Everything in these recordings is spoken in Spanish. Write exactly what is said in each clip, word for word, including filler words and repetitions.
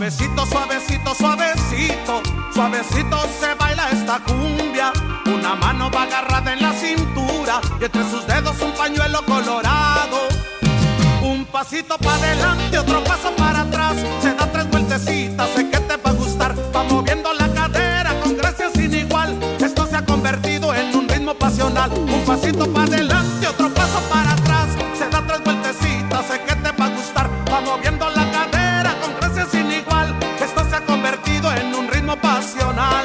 Suavecito, suavecito, suavecito, suavecito se baila esta cumbia. Una mano va agarrada en la cintura y entre sus dedos un pañuelo colorado. Un pasito para adelante, otro paso para atrás, se da tres vueltecitas, sé que te va a gustar. Va moviendo la cadera con gracia sin igual, esto se ha convertido en un ritmo pasional. Un pasito para adelante, otro paso para atrás, se da tres vueltecitas, sé que te va a gustar. Va moviendo la cadera con gracia sin igual, esto se ha convertido en un ritmo pasional.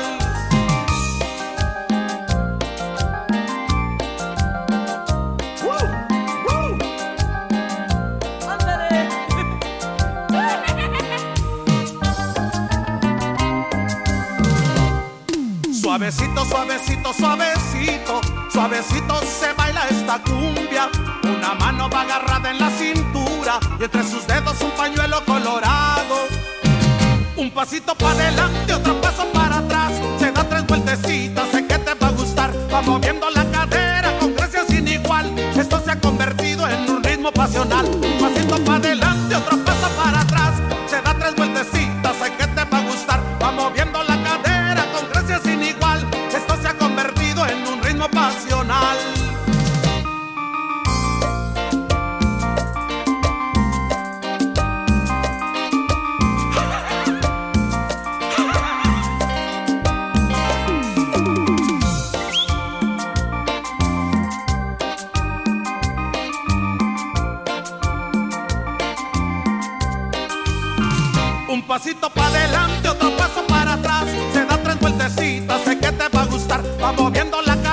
Suavecito, suavecito, suavecito, suavecito se baila esta cumbia. Una mano va agarrada en la cintura y entre sus dedos un pañuelo colorado. Un pasito para adelante, otro paso para atrás, se da tres vueltecitas, sé que te va a gustar. Va moviendo la cadera con gracia sin igual, esto se ha convertido en un ritmo pasional. Un pasito para adelante, otro paso para atrás, se da tres vueltecitas, sé que te va a gustar. Va moviendo la cadera con gracia sin igual, esto se ha convertido en un ritmo pasional. Un pasito para adelante, otro paso para atrás, se da tres vueltecitas, sé que te va a gustar. Va moviendo la